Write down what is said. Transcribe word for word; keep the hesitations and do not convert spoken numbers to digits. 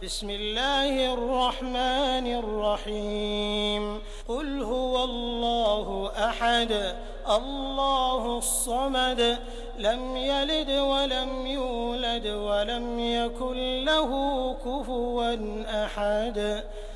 بسم الله الرحمن الرحيم قل هو الله أحد الله الصمد لم يلد ولم يولد ولم يكن له كفوا أحد